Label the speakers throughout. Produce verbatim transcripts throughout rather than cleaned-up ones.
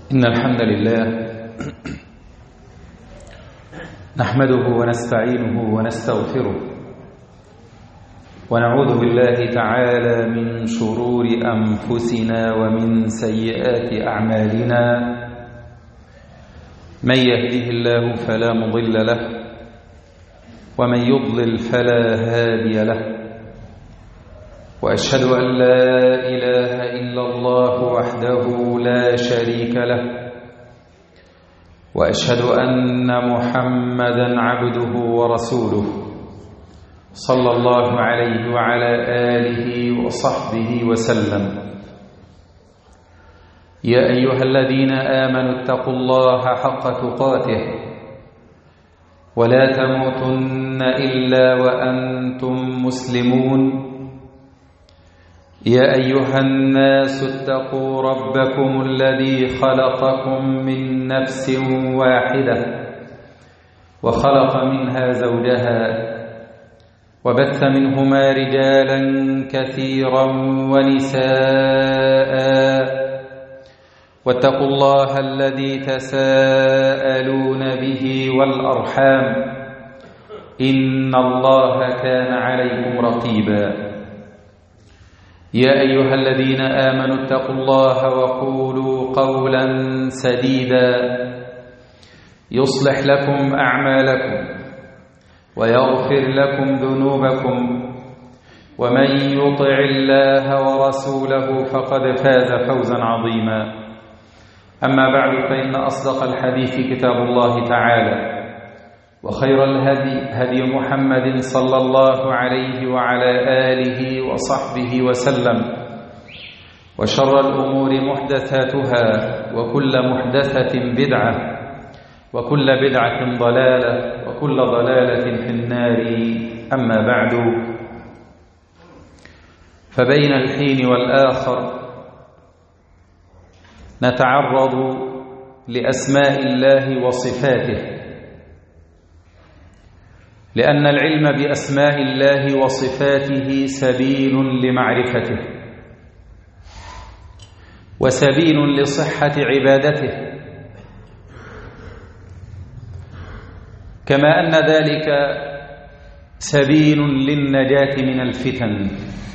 Speaker 1: إن الحمد لله نحمده ونستعينه ونستغفره ونعوذ بالله تعالى من شرور أنفسنا ومن سيئات أعمالنا. من يهده الله فلا مضل له ومن يضلل فلا هادي له، وأشهد أن لا إله إلا الله وحده لا شريك له، وأشهد أن محمدًا عبده ورسوله صلى الله عليه وعلى آله وصحبه وسلم. يا أيها الذين آمنوا اتقوا الله حق تقاته ولا تموتن إلا وأنتم مسلمون. يا أيها الناس اتقوا ربكم الذي خلقكم من نفس واحدة وخلق منها زوجها وبث منهما رجالا كثيرا ونساء، واتقوا الله الذي تساءلون به والأرحام إن الله كان عليكم رقيبا. يا أيها الذين آمنوا اتقوا الله وقولوا قولا سديدا يصلح لكم أعمالكم ويغفر لكم ذنوبكم، ومن يطع الله ورسوله فقد فاز فوزا عظيما. أما بعد، فإن أصدق الحديث كتاب الله تعالى، وخير الهدي هدي محمد صلى الله عليه وعلى آله وصحبه وسلم، وشر الأمور محدثاتها، وكل محدثة بدعة، وكل بدعة ضلالة، وكل ضلالة في النار. أما بعد، فبين الحين والآخر نتعرض لأسماء الله وصفاته، لأن العلم بأسماء الله وصفاته سبيل لمعرفته وسبيل لصحة عبادته، كما أن ذلك سبيل للنجاة من الفتن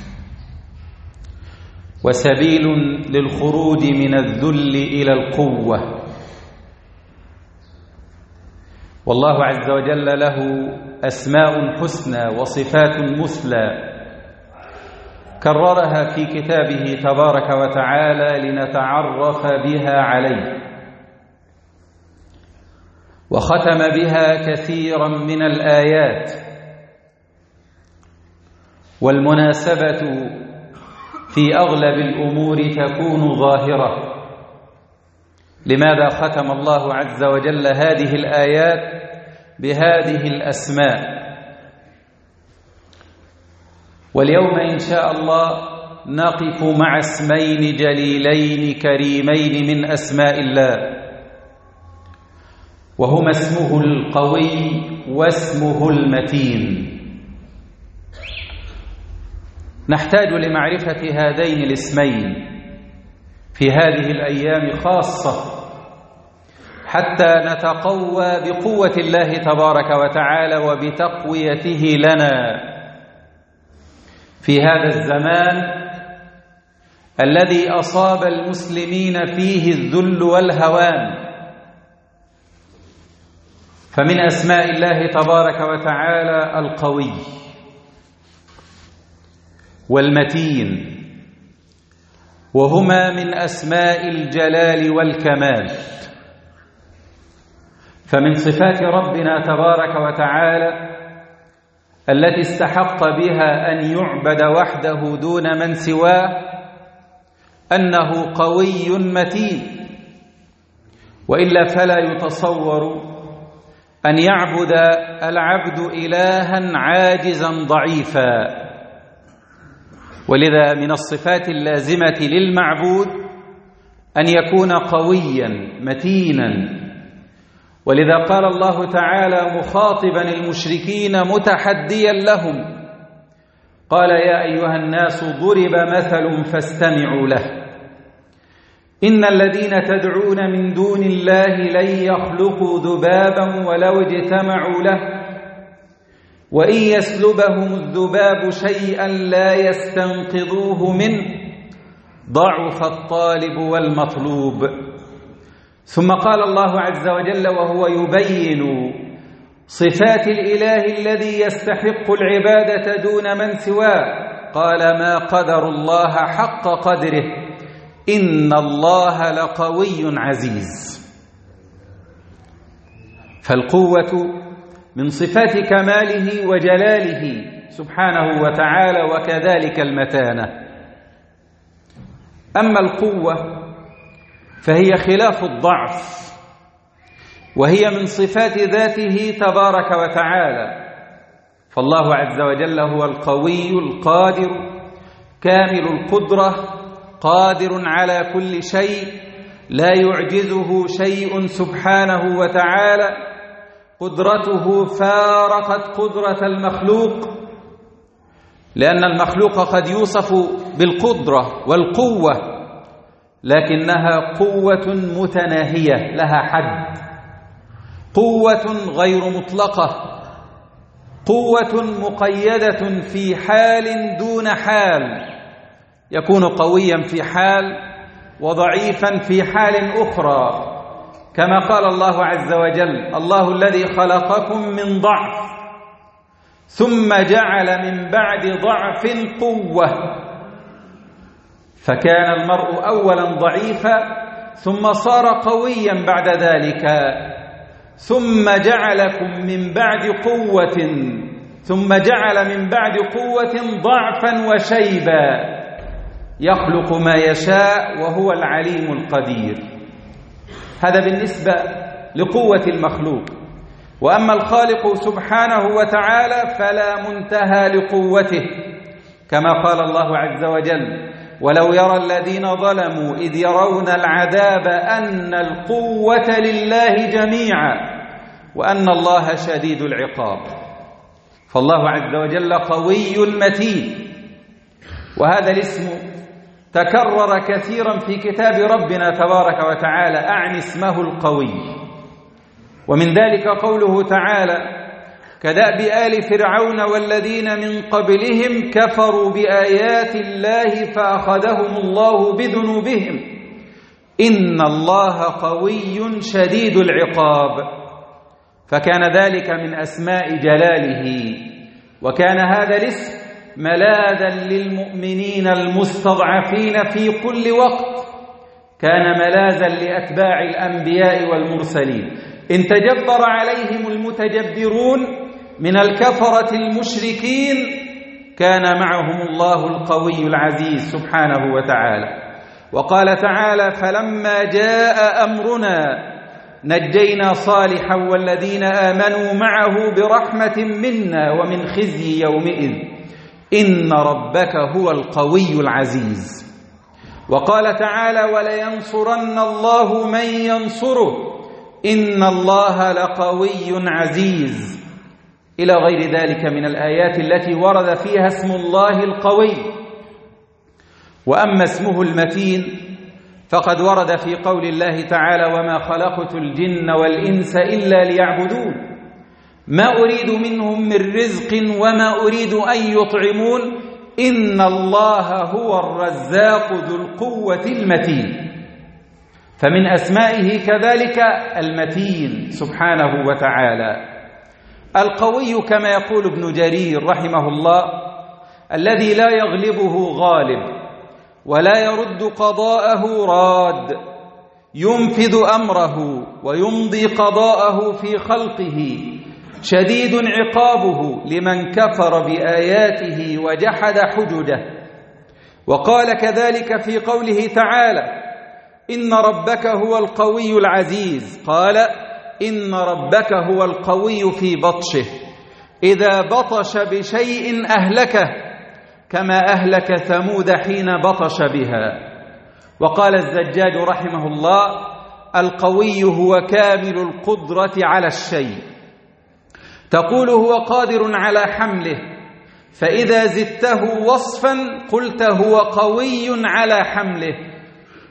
Speaker 1: وسبيل للخروج من الذل إلى القوة. والله عز وجل له أسماء حسنى وصفات مثلى كررها في كتابه تبارك وتعالى لنتعرف بها عليه، وختم بها كثيرا من الآيات. والمناسبة في أغلب الأمور تكون ظاهرة. لماذا ختم الله عز وجل هذه الآيات بهذه الأسماء؟ واليوم إن شاء الله نقف مع اسمين جليلين كريمين من أسماء الله، وهما اسمه القوي واسمه المتين. نحتاج لمعرفة هذين الاسمين في هذه الأيام خاصة، حتى نتقوى بقوة الله تبارك وتعالى وبتقويته لنا في هذا الزمان الذي أصاب المسلمين فيه الذل والهوان. فمن أسماء الله تبارك وتعالى القوي والمتين، وهما من أسماء الجلال والكمال. فمن صفات ربنا تبارك وتعالى التي استحق بها أن يعبد وحده دون من سواه أنه قوي متين، وإلا فلا يتصور أن يعبد العبد إلها عاجزا ضعيفا. ولذا من الصفات اللازمة للمعبود أن يكون قويا متينا. ولذا قال الله تعالى مخاطبا المشركين متحديا لهم، قال يا أيها الناس ضرب مثل فاستمعوا له إن الذين تدعون من دون الله لن يخلقوا ذبابا ولو اجتمعوا له وإن يسلبهم الذباب شيئا لا يستنقذوه منه ضعف الطالب والمطلوب. ثم قال الله عز وجل وهو يبين صفات الإله الذي يستحق العبادة دون من سواه، قال ما قدر الله حق قدره إن الله لقوي عزيز. فالقوة من صفات كماله وجلاله سبحانه وتعالى، وكذلك المتانة. أما القوة فهي خلاف الضعف، وهي من صفات ذاته تبارك وتعالى. فالله عز وجل هو القوي القادر كامل القدرة، قادر على كل شيء، لا يعجزه شيء سبحانه وتعالى. قدرته فارقت قدرة المخلوق، لأن المخلوق قد يوصف بالقدرة والقوة، لكنها قوة متناهية لها حد، قوة غير مطلقة، قوة مقيدة في حال دون حال، يكون قويا في حال وضعيفا في حال أخرى، كما قال الله عز وجل الله الذي خلقكم من ضعف ثم جعل من بعد ضعف قوة. فكان المرء أولا ضعيفا ثم صار قويا بعد ذلك، ثم جعلكم من بعد قوة ثم جعل من بعد قوة ضعفا وشيبا يخلق ما يشاء وهو العليم القدير. هذا بالنسبة لقوة المخلوق. وأما الخالق سبحانه وتعالى فلا منتهى لقوته، كما قال الله عز وجل ولو يرى الذين ظلموا إذ يرون العذاب أن القوة لله جميعا وأن الله شديد العقاب. فالله عز وجل قوي متين، وهذا الاسم تكرر كثيرا في كتاب ربنا تبارك وتعالى، أعني اسمه القوي. ومن ذلك قوله تعالى كدأب آل فرعون والذين من قبلهم كفروا بآيات الله فأخذهم الله بذنوبهم إن الله قوي شديد العقاب. فكان ذلك من أسماء جلاله، وكان هذا الاسم ملاذا للمؤمنين المستضعفين في كل وقت، كان ملاذا لأتباع الأنبياء والمرسلين. إن تجبر عليهم المتجبرون من الكفرة المشركين كان معهم الله القوي العزيز سبحانه وتعالى. وقال تعالى فلما جاء أمرنا نجينا صالحا والذين آمنوا معه برحمة منا ومن خزي يومئذ إن ربك هو القوي العزيز. وقال تعالى ولينصرن الله من ينصره إن الله لقوي عزيز، إلى غير ذلك من الآيات التي ورد فيها اسم الله القوي. وأما اسمه المتين فقد ورد في قول الله تعالى وما خلقت الجن والإنس إلا ليعبدون ما أريد منهم من رزق وما أريد أن يطعمون إن الله هو الرزاق ذو القوة المتين. فمن أسمائه كذلك المتين سبحانه وتعالى. القوي كما يقول ابن جرير رحمه الله الذي لا يغلبه غالب ولا يرد قضاءه راد، ينفذ أمره ويمضي قضاءه في خلقه، شديد عقابه لمن كفر بآياته وجحد حججه. وقال كذلك في قوله تعالى إن ربك هو القوي العزيز، قال إن ربك هو القوي في بطشه إذا بطش بشيء أهلكه كما أهلك ثمود حين بطش بها. وقال الزجاج رحمه الله القوي هو كامل القدرة على الشيء، تقول هو قادر على حمله، فإذا زدته وصفا قلت هو قوي على حمله،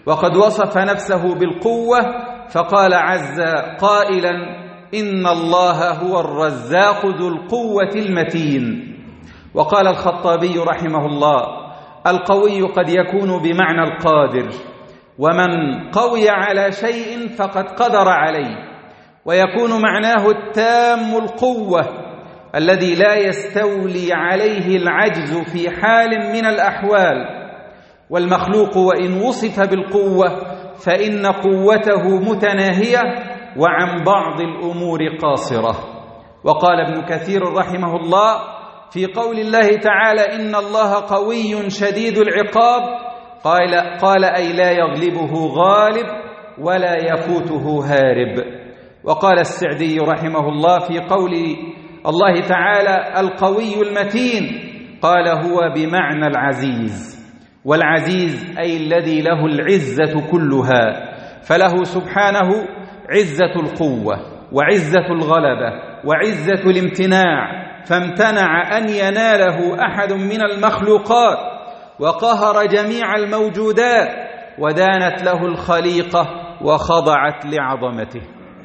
Speaker 1: وقد وصف نفسه بالقوة فقال عز قائلا إن الله هو الرزاق ذو القوة المتين. وقال الخطابي رحمه الله القوي قد يكون بمعنى القادر، ومن قوي على شيء فقد قدر عليه، ويكون معناه التام القوة الذي لا يستولي عليه العجز في حال من الأحوال. والمخلوق وإن وصف بالقوة فإن قوته متناهية وعن بعض الأمور قاصرة. وقال ابن كثير رحمه الله في قول الله تعالى إن الله قوي شديد العقاب قال, قال أي لا يغلبه غالب ولا يفوته هارب. وقال السعدي رحمه الله في قول الله تعالى القوي المتين قال هو بمعنى العزيز، والعزيز أي الذي له العزة كلها، فله سبحانه عزة القوة وعزة الغلبة وعزة الامتناع، فامتنع أن يناله أحد من المخلوقات وقهر جميع الموجودات ودانت له الخليقة وخضعت لعظمته.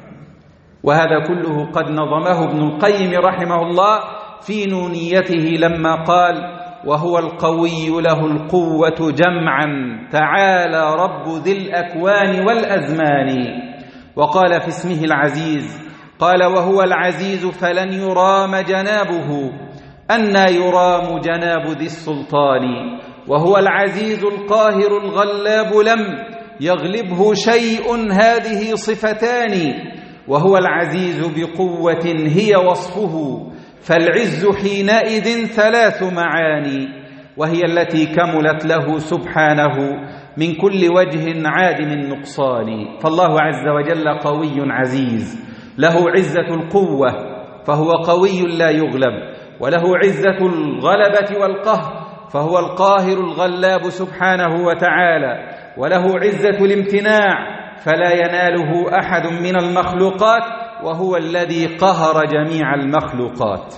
Speaker 1: وهذا كله قد نظمه ابن القيم رحمه الله في نونيته لما قال وهو القوي له القوة جمعا تعالى رب ذي الأكوان والأزمان. وقال في اسمه العزيز قال وهو العزيز فلن يرام جنابه أنى يرام جناب ذي السلطان. وهو العزيز القاهر الغلاب لم يغلبه شيء هذه صفتان. وهو العزيز بقوة هي وصفه فالعز حينئذ ثلاث معاني، وهي التي كملت له سبحانه من كل وجه عادم النقصان. فالله عز وجل قوي عزيز له عزة القوة فهو قوي لا يغلب، وله عزة الغلبة والقهر فهو القاهر الغلاب سبحانه وتعالى، وله عزة الامتناع فلا يناله أحد من المخلوقات وهو الذي قهر جميع المخلوقات.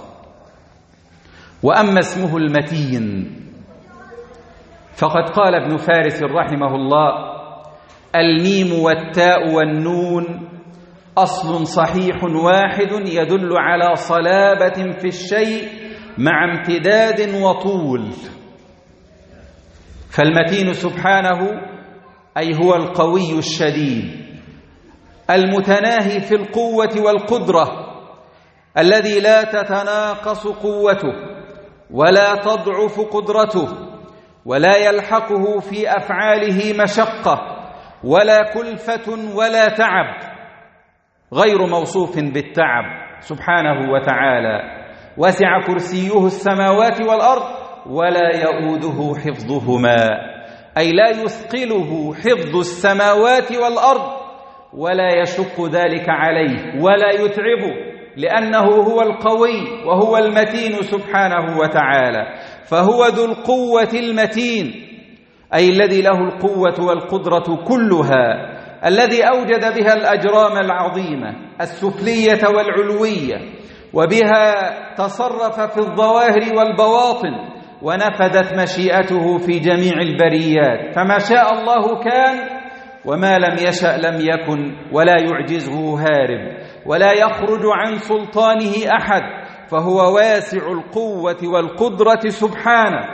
Speaker 1: وأما اسمه المتين فقد قال ابن فارس رحمه الله الميم والتاء والنون أصل صحيح واحد يدل على صلابة في الشيء مع امتداد وطول. فالمتين سبحانه أي هو القوي الشديد المتناهي في القوة والقدرة الذي لا تتناقص قوته ولا تضعف قدرته ولا يلحقه في أفعاله مشقة ولا كلفة ولا تعب، غير موصوف بالتعب سبحانه وتعالى. وسع كرسيه السماوات والأرض ولا يؤوده حفظهما، أي لا يثقله حفظ السماوات والأرض ولا يشق ذلك عليه ولا يتعبه، لأنه هو القوي وهو المتين سبحانه وتعالى. فهو ذو القوة المتين أي الذي له القوة والقدرة كلها، الذي أوجد بها الأجرام العظيمة السفلية والعلوية، وبها تصرف في الظواهر والبواطن، ونفذت مشيئته في جميع البريات، فما شاء الله كان وما لم يشأ لم يكن، ولا يعجزه هارب ولا يخرج عن سلطانه أحد، فهو واسع القوة والقدرة سبحانه.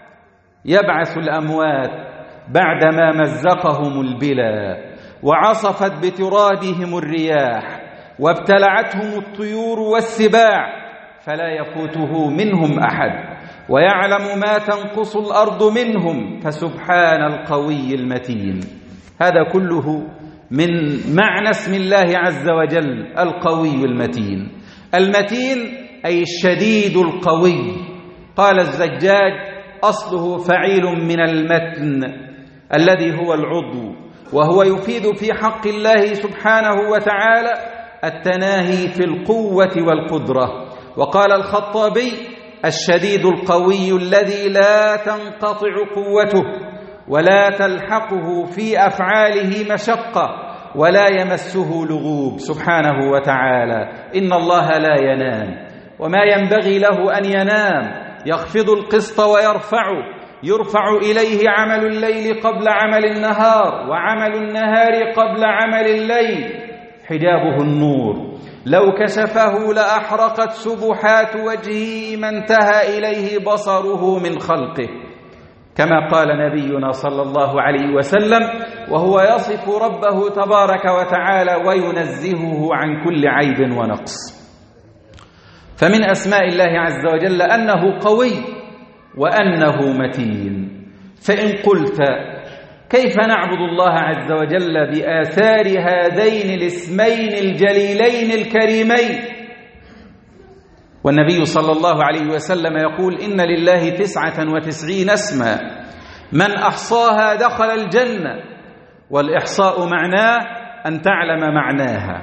Speaker 1: يبعث الأموات بعدما مزقهم البلا وعصفت بترابهم الرياح وابتلعتهم الطيور والسباع، فلا يفوته منهم أحد، ويعلم ما تنقص الأرض منهم، فسبحان القوي المتين. هذا كله من معنى اسم الله عز وجل القوي المتين. المتين أي الشديد القوي. قال الزجاج أصله فعيل من المتن الذي هو العضو، وهو يفيد في حق الله سبحانه وتعالى التناهي في القوة والقدرة. وقال الخطابي الشديد القوي الذي لا تنقطع قوته ولا تلحقه في أفعاله مشقة ولا يمسه لغوب سبحانه وتعالى. إن الله لا ينام وما ينبغي له أن ينام، يخفض القسط ويرفعه يرفع إليه عمل الليل قبل عمل النهار، وعمل النهار قبل عمل الليل. حجابه النور، لو كشفه لأحرقت سبحات وجهه ما انتهى إليه بصره من خلقه، كما قال نبينا صلى الله عليه وسلم وهو يصف ربه تبارك وتعالى وينزهه عن كل عيب ونقص. فمن أسماء الله عز وجل أنه قوي وأنه متين. فإن قلت كيف نعبد الله عز وجل بآثار هذين الاسمين الجليلين الكريمين؟ والنبي صلى الله عليه وسلم يقول إن لله تسعة وتسعين اسما من أحصاها دخل الجنة. والإحصاء معناه أن تعلم معناها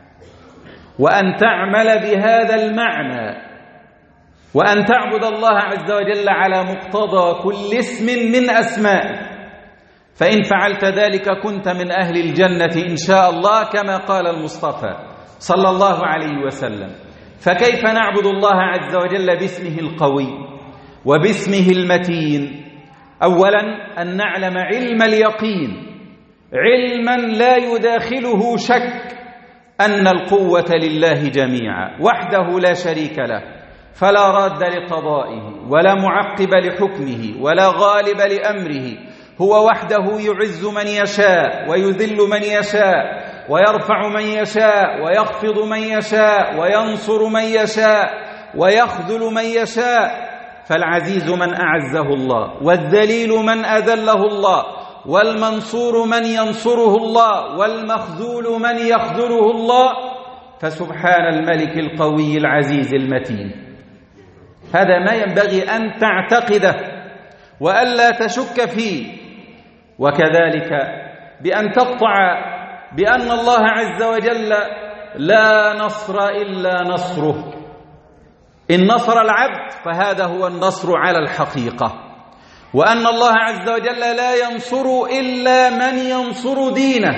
Speaker 1: وأن تعمل بهذا المعنى وأن تعبد الله عز وجل على مقتضى كل اسم من أسمائه. فإن فعلت ذلك كنت من أهل الجنة إن شاء الله، كما قال المصطفى صلى الله عليه وسلم. فكيف نعبد الله عز وجل باسمه القوي وباسمه المتين؟ أولا أن نعلم علم اليقين، علما لا يداخله شك، أن القوة لله جميعا وحده لا شريك له، فلا راد لقضائه ولا معقب لحكمه ولا غالب لأمره. هو وحده يعز من يشاء ويذل من يشاء ويرفع من يشاء ويخفض من يشاء وينصر من يشاء ويخذل من يشاء. فالعزيز من أعزه الله، والذليل من أذله الله، والمنصور من ينصره الله، والمخذول من يخذله الله. فسبحان الملك القوي العزيز المتين. هذا ما ينبغي أن تعتقده وألا تشك فيه. وكذلك بأن تقطع بأن الله عز وجل لا نصر إلا نصره. إن نصر العبد فهذا هو النصر على الحقيقة، وأن الله عز وجل لا ينصر إلا من ينصر دينه،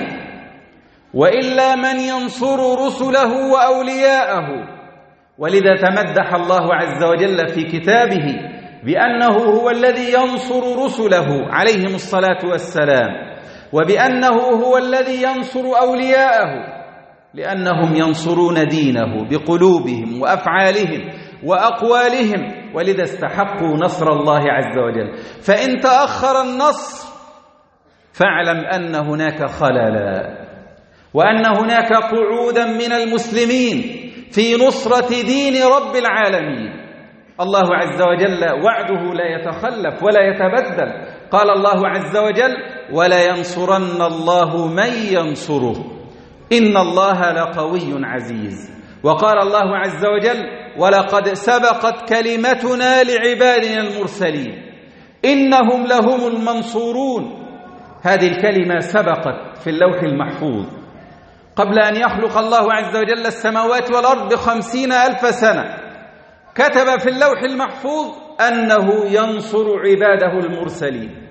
Speaker 1: وإلا من ينصر رسله وأولياءه. ولذا تمدح الله عز وجل في كتابه بأنه هو الذي ينصر رسله عليهم الصلاة والسلام، وبأنه هو الذي ينصر أولياءه، لأنهم ينصرون دينه بقلوبهم وأفعالهم وأقوالهم، ولذا استحقوا نصر الله عز وجل. فإن تأخر النصر فاعلم أن هناك خللا، وأن هناك قعودا من المسلمين في نصرة دين رب العالمين. الله عز وجل وعده لا يتخلف ولا يتبدل. قال الله عز وجل ولا ينصرن الله من ينصره إن الله لقوي عزيز. وقال الله عز وجل ولقد سبقت كلمتنا لعبادنا المرسلين إنهم لهم المنصورون. هذه الكلمة سبقت في اللوح المحفوظ قبل أن يخلق الله عز وجل السماوات والأرض بخمسين ألف سنة. كتب في اللوح المحفوظ أنه ينصر عباده المرسلين.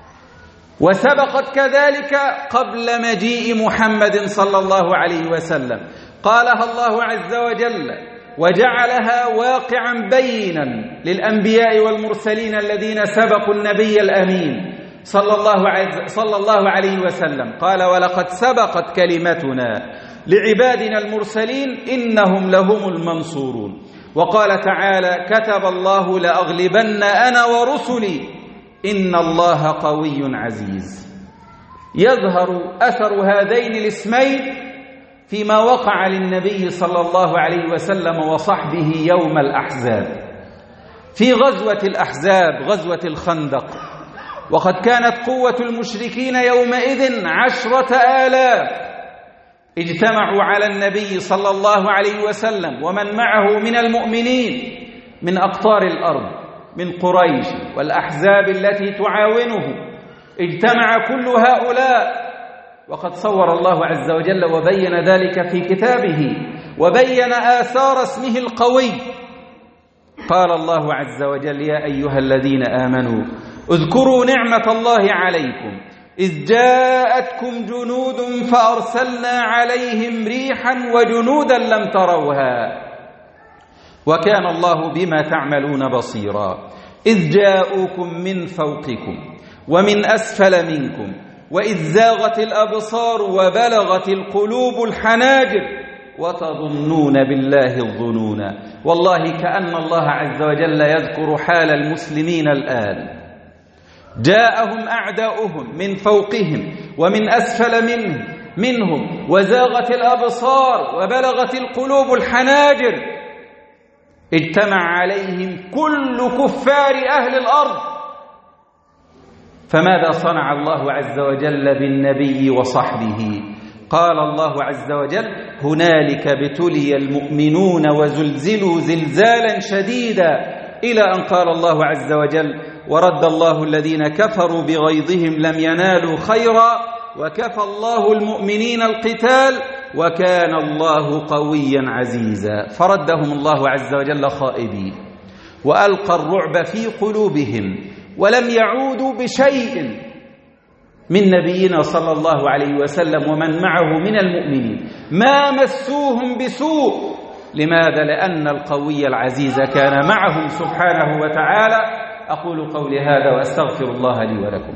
Speaker 1: وسبقت كذلك قبل مجيء محمد صلى الله عليه وسلم، قالها الله عز وجل وجعلها واقعا بينا للأنبياء والمرسلين الذين سبقوا النبي الأمين صلى الله عليه صلى الله عليه وسلم. قال ولقد سبقت كلمتنا لعبادنا المرسلين إنهم لهم المنصورون. وقال تعالى كتب الله لأغلبن أنا ورسلي إن الله قوي عزيز. يظهر أثر هذين الاسمين فيما وقع للنبي صلى الله عليه وسلم وصحبه يوم الأحزاب، في غزوة الأحزاب غزوة الخندق. وقد كانت قوة المشركين يومئذ عشرة آلاف اجتمعوا على النبي صلى الله عليه وسلم ومن معه من المؤمنين من أقطار الأرض، من قريش والأحزاب التي تعاونه. اجتمع كل هؤلاء، وقد صور الله عز وجل وبين ذلك في كتابه وبين آثار اسمه القوي. قال الله عز وجل يا أيها الذين آمنوا اذكروا نعمة الله عليكم إذ جاءتكم جنود فأرسلنا عليهم ريحا وجنودا لم تروها وكان الله بما تعملون بصيرا. إذ جاءوكم من فوقكم ومن أسفل منكم وإذ زاغت الأبصار وبلغت القلوب الحناجر وتظنون بالله الظنون. والله كأن الله عز وجل يذكر حال المسلمين الآن. جاءهم أعداؤهم من فوقهم ومن أسفل منهم, منهم وزاغت الأبصار وبلغت القلوب الحناجر، اجتمع عليهم كل كفار أهل الأرض. فماذا صنع الله عز وجل بالنبي وصحبه؟ قال الله عز وجل: هنالك ابتلي المؤمنون وزلزلوا زلزالا شديدا، إلى أن قال الله عز وجل: ورد الله الذين كفروا بغيظهم لم ينالوا خيرا وكفى الله المؤمنين القتال وكان الله قويا عزيزا. فردهم الله عز وجل خائبين، وألقى الرعب في قلوبهم، ولم يعودوا بشيء من نبينا صلى الله عليه وسلم ومن معه من المؤمنين، ما مسوهم بسوء. لماذا؟ لأن القوي العزيز كان معهم سبحانه وتعالى. أقول قولي هذا وأستغفر الله لي ولكم.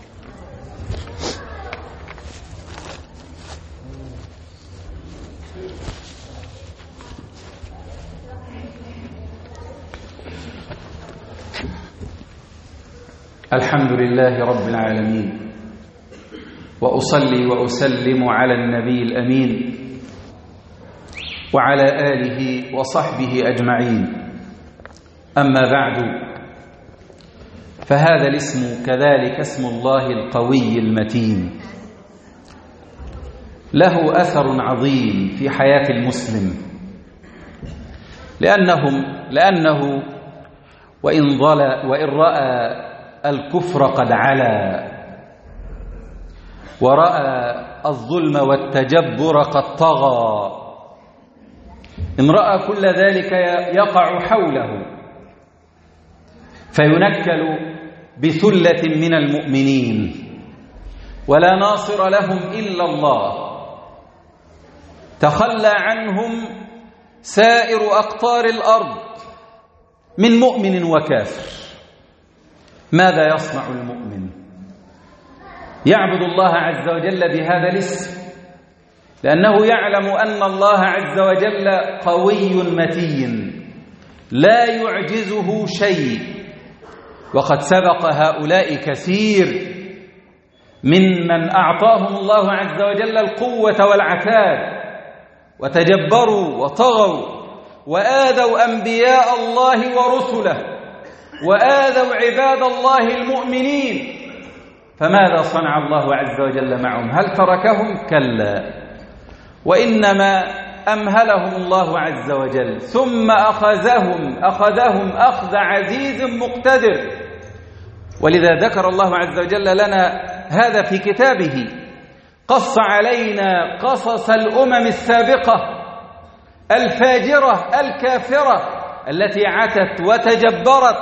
Speaker 1: الحمد لله رب العالمين، وأصلي وأسلم على النبي الأمين وعلى آله وصحبه أجمعين. أما بعد، فهذا الاسم كذلك اسم الله القوي المتين، له أثر عظيم في حياة المسلم، لأنهم لأنه وإن ضل وإن رأى الكفر قد علا ورأى الظلم والتجبر قد طغى، إن رأى كل ذلك يقع حوله فينكل بثلة من المؤمنين ولا ناصر لهم إلا الله، تخلى عنهم سائر أقطار الأرض من مؤمن وكافر. ماذا يصنع المؤمن؟ يعبد الله عز وجل بهذا الاسم، لأنه يعلم أن الله عز وجل قوي متين لا يعجزه شيء. وقد سبق هؤلاء كثير ممن أعطاهم الله عز وجل القوة والعتاد وتجبروا وطغوا وآذوا أنبياء الله ورسله وآذوا عباد الله المؤمنين. فماذا صنع الله عز وجل معهم؟ هل تركهم؟ كلا، وإنما أمهلهم الله عز وجل، ثم أخذهم أخذهم أخذ عزيز مقتدر. ولذا ذكر الله عز وجل لنا هذا في كتابه، قص علينا قصص الأمم السابقة الفاجرة الكافرة التي عتت وتجبرت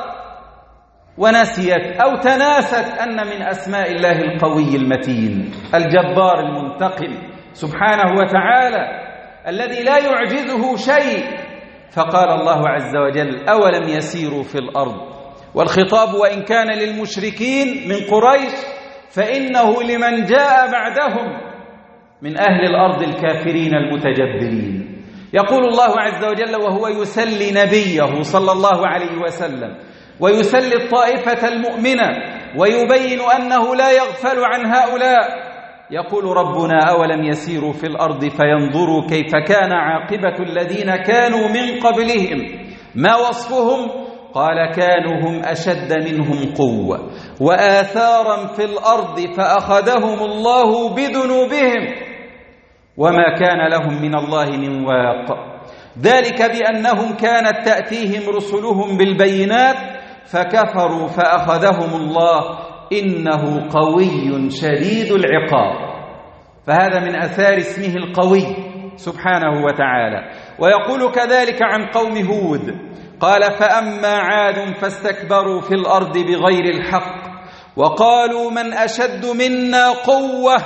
Speaker 1: ونسيت أو تناست أن من أسماء الله القوي المتين الجبار المنتقم سبحانه وتعالى الذي لا يعجزه شيء. فقال الله عز وجل: أولم يسيروا في الأرض، والخطاب وإن كان للمشركين من قريش فإنه لمن جاء بعدهم من أهل الأرض الكافرين المتجبرين. يقول الله عز وجل وهو يسلي نبيه صلى الله عليه وسلم ويسلي الطائفة المؤمنة ويبين أنه لا يغفل عن هؤلاء، يقول ربنا: أولم يسيروا في الأرض فينظروا كيف كان عاقبة الذين كانوا من قبلهم. ما وصفهم؟ قال: كانوا هم أشد منهم قوة وآثارا في الأرض فأخذهم الله بذنوبهم وما كان لهم من الله من واق، ذلك بأنهم كانت تأتيهم رسلهم بالبينات فكفروا فأخذهم الله إنه قوي شديد العقاب. فهذا من أثار اسمه القوي سبحانه وتعالى. ويقول كذلك عن قوم هود، قال: فأما عاد فاستكبروا في الأرض بغير الحق وقالوا من أشد منا قوة.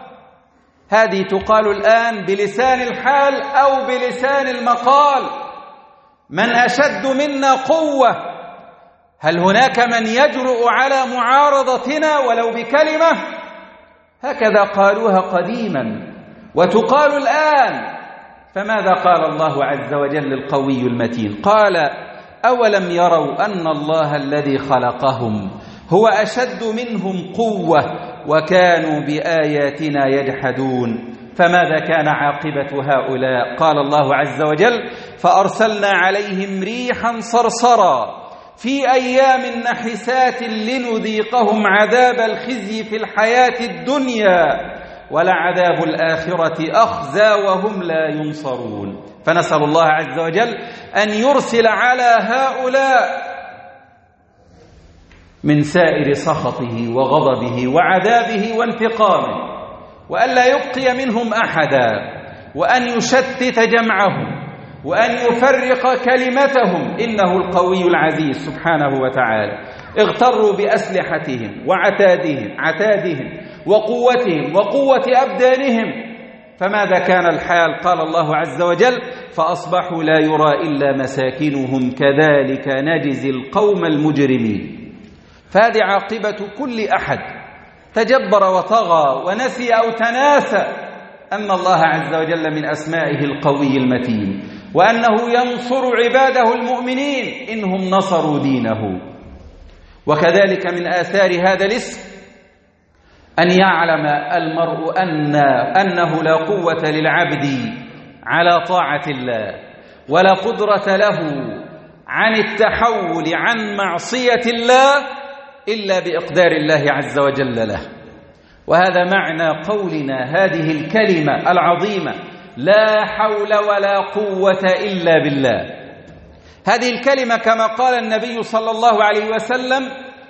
Speaker 1: هذه تقال الآن بلسان الحال أو بلسان المقال، من أشد منا قوة. هل هناك من يجرؤ على معارضتنا ولو بكلمة؟ هكذا قالوها قديما وتقال الآن. فماذا قال الله عز وجل القوي المتين؟ قال: أولم يروا أن الله الذي خلقهم هو أشد منهم قوة وكانوا بآياتنا يجحدون. فماذا كان عاقبة هؤلاء؟ قال الله عز وجل: فأرسلنا عليهم ريحا صرصرا في أيام نحسات لنذيقهم عذاب الخزي في الحياة الدنيا ولعذاب الآخرة أخزى وهم لا ينصرون. فنسأل الله عز وجل أن يرسل على هؤلاء من سائر سخطه وغضبه وعذابه وانتقامه، وأن لا يبقي منهم أحدا، وأن يشتت جمعهم، وأن يفرق كلمتهم، إنه القوي العزيز سبحانه وتعالى. اغتروا بأسلحتهم وعتادهم عتادهم وقوتهم وقوة أبدانهم، فماذا كان الحال؟ قال الله عز وجل: فأصبحوا لا يرى إلا مساكنهم كذلك نجزي القوم المجرمين. فهذه عاقبة كل أحد تجبر وطغى ونسي أو تناسى أن الله عز وجل من أسمائه القوي المتين، وأنه ينصر عباده المؤمنين إنهم نصروا دينه. وكذلك من آثار هذا الاسم أن يعلم المرء أن أنه لا قوة للعبد على طاعة الله، ولا قدرة له عن التحول عن معصية الله إلا بإقدار الله عز وجل له. وهذا معنى قولنا هذه الكلمة العظيمة: لا حول ولا قوة إلا بالله. هذه الكلمة كما قال النبي صلى الله عليه وسلم: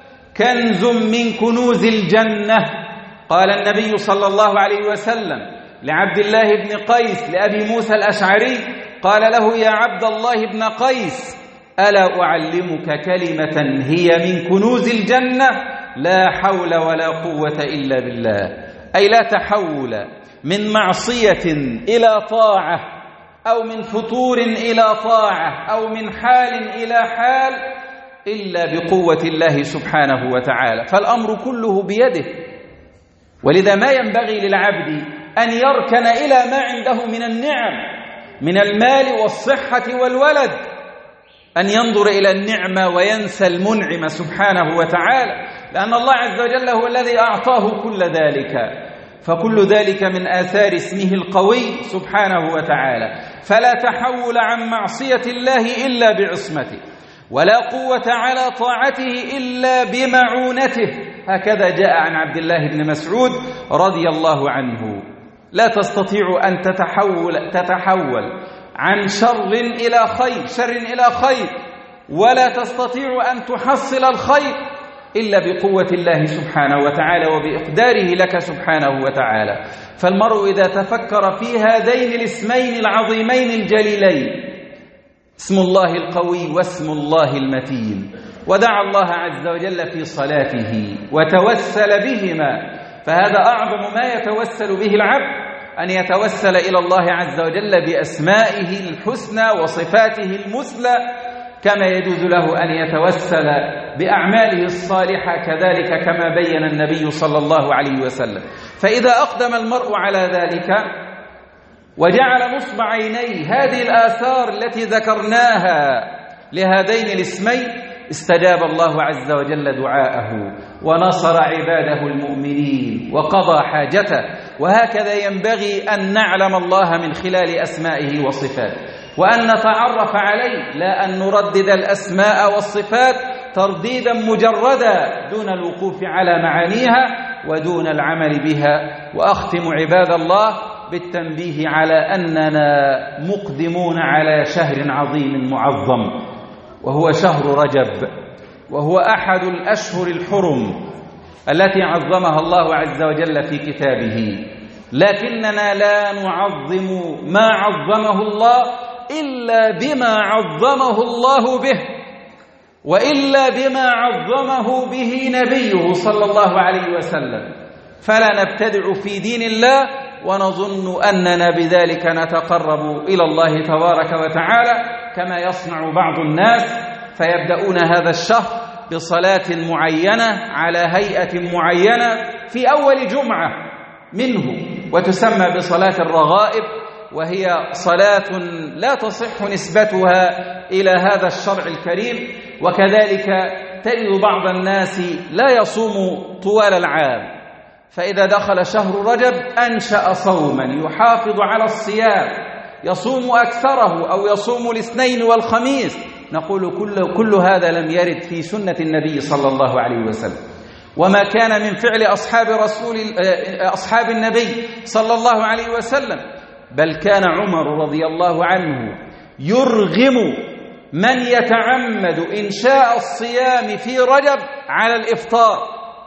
Speaker 1: كنز من كنوز الجنة. قال النبي صلى الله عليه وسلم لعبد الله بن قيس لأبي موسى الأشعري، قال له: يا عبد الله بن قيس، ألا أعلمك كلمة هي من كنوز الجنة؟ لا حول ولا قوة إلا بالله. أي لا تحول من معصية إلى طاعة، أو من فتور إلى طاعة، أو من حال إلى حال، إلا بقوة الله سبحانه وتعالى. فالأمر كله بيده. ولذا ما ينبغي للعبد أن يركن إلى ما عنده من النعم، من المال والصحة والولد، أن ينظر إلى النعمة وينسى المنعم سبحانه وتعالى، لأن الله عز وجل هو الذي أعطاه كل ذلك. فكل ذلك من آثار اسمه القوي سبحانه وتعالى. فلا تحول عن معصية الله إلا بعصمته، ولا قوة على طاعته إلا بمعونته. هكذا جاء عن عبد الله بن مسعود رضي الله عنه: لا تستطيع أن تتحول, تتحول عن شر إلى خير شر إلى خير، ولا تستطيع أن تحصل الخير إلا بقوة الله سبحانه وتعالى وبإقداره لك سبحانه وتعالى. فالمرء إذا تفكر في هذين الاسمين العظيمين الجليلين، اسم الله القوي واسم الله المتين، ودعا الله عز وجل في صلاته وتوسل بهما، فهذا أعظم ما يتوسل به العبد، أن يتوسل إلى الله عز وجل بأسمائه الحسنى وصفاته المثلى، كما يجوز له أن يتوسل بأعماله الصالحة كذلك، كما بين النبي صلى الله عليه وسلم. فإذا أقدم المرء على ذلك وجعل نصب عينيه هذه الآثار التي ذكرناها لهذين الاسمين، استجاب الله عز وجل دعاءه ونصر عباده المؤمنين وقضى حاجته. وهكذا ينبغي أن نعلم الله من خلال أسمائه وصفاته، وأن نتعرف عليه، لا أن نردد الأسماء والصفات ترديدا مجردا دون الوقوف على معانيها ودون العمل بها. وأختم عباد الله بالتنبيه على أننا مقدمون على شهر عظيم معظم، وهو شهر رجب، وهو أحد الأشهر الحرم التي عظمها الله عز وجل في كتابه. لكننا لا نعظم ما عظمه الله إلا بما عظمه الله به، وإلا بما عظمه به نبيه صلى الله عليه وسلم. فلا نبتدع في دين الله ونظن أننا بذلك نتقرب إلى الله تبارك وتعالى، كما يصنع بعض الناس، فيبدأون هذا الشهر بصلاة معينة على هيئة معينة في أول جمعة منه، وتسمى بصلاة الرغائب، وهي صلاة لا تصح نسبتها إلى هذا الشرع الكريم. وكذلك تجد بعض الناس لا يصوم طوال العام، فإذا دخل شهر رجب أنشأ صوما يحافظ على الصيام، يصوم أكثره أو يصوم الاثنين والخميس. نقول كل, كل هذا لم يرد في سنة النبي صلى الله عليه وسلم، وما كان من فعل أصحاب, رسول أصحاب النبي صلى الله عليه وسلم. بل كان عمر رضي الله عنه يرغم من يتعمد إنشاء الصيام في رجب على الإفطار،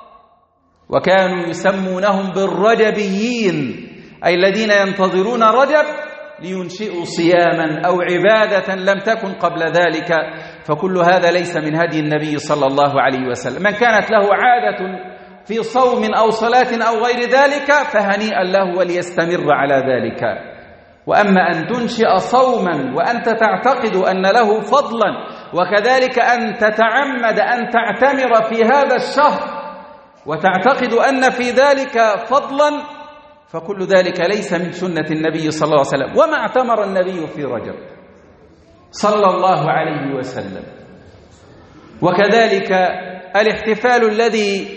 Speaker 1: وكانوا يسمونهم بالرجبيين، أي الذين ينتظرون رجب لينشئوا صياما أو عبادة لم تكن قبل ذلك. فكل هذا ليس من هدي النبي صلى الله عليه وسلم. من كانت له عادة في صوم أو صلاة أو غير ذلك فهنيئا له وليستمر على ذلك. وأما أن تنشئ صوما وأنت تعتقد أن له فضلا، وكذلك أن تتعمد أن تعتمر في هذا الشهر وتعتقد أن في ذلك فضلا، فكل ذلك ليس من سنة النبي صلى الله عليه وسلم. وما اعتمر النبي في رجب صلى الله عليه وسلم. وكذلك الاحتفال الذي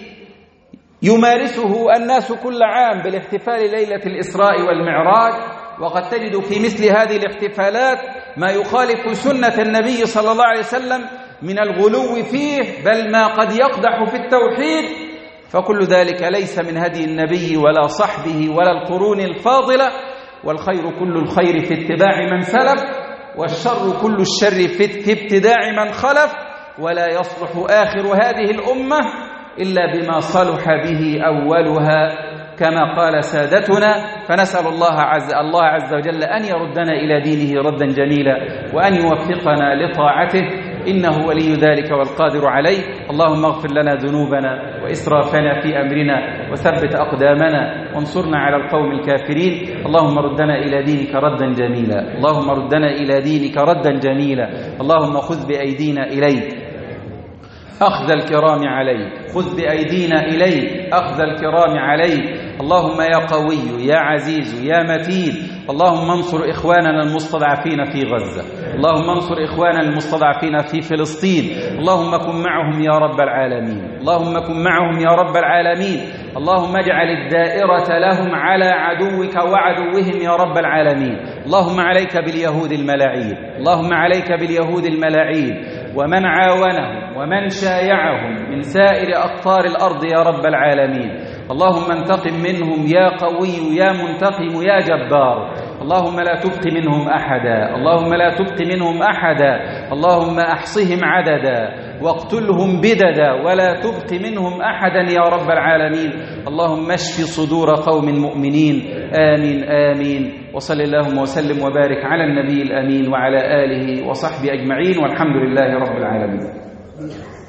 Speaker 1: يمارسه الناس كل عام بالاحتفال ليلة الإسراء والمعراج، وقد تجد في مثل هذه الاحتفالات ما يخالف سنة النبي صلى الله عليه وسلم من الغلو فيه، بل ما قد يقدح في التوحيد. فكل ذلك ليس من هدي النبي ولا صحبه ولا القرون الفاضلة. والخير كل الخير في اتباع من سلف، والشر كل الشر في ابتداع من خلف. ولا يصلح آخر هذه الأمة إلا بما صلح به أولها، كما قال سادتنا. فنسأل الله عز, الله عز وجل أن يردنا إلى دينه ردا جميلا، وأن يوفقنا لطاعته، إنه ولي ذلك والقادر عليه. اللهم اغفر لنا ذنوبنا وإسرافنا في أمرنا، وثبت أقدامنا، وانصرنا على القوم الكافرين. اللهم ردنا إلى دينك ردا جميلا، اللهم ردنا إلى دينك ردا جميلا. اللهم خذ بأيدينا إليك أخذ الكرام عليك، خذ بأيدينا إليك أخذ الكرام عليك. اللهم يا قوي يا عزيز يا متين، اللهم انصر إخواننا المستضعفين في غزة، اللهم انصر إخواننا المستضعفين في فلسطين، اللهم كن معهم يا رب العالمين، اللهم كن معهم يا رب العالمين. اللهم اجعل الدائرة لهم على عدوك وعدوهم يا رب العالمين. اللهم عليك باليهود الملاعين، اللهم عليك باليهود الملاعين ومن عاونهم ومن شايعهم من سائر أقطار الأرض يا رب العالمين. اللهم انتقم منهم يا قوي يا منتقم يا جبار. اللهم لا تبق منهم أحدا، اللهم لا تبق منهم أحدا. اللهم أحصهم عددا واقتلهم بددا، ولا تبق منهم أحدا يا رب العالمين. اللهم اشف صدور قوم مؤمنين. آمين آمين. وصل اللهم وسلم وبارك على النبي الأمين وعلى آله وصحبه أجمعين، والحمد لله رب العالمين.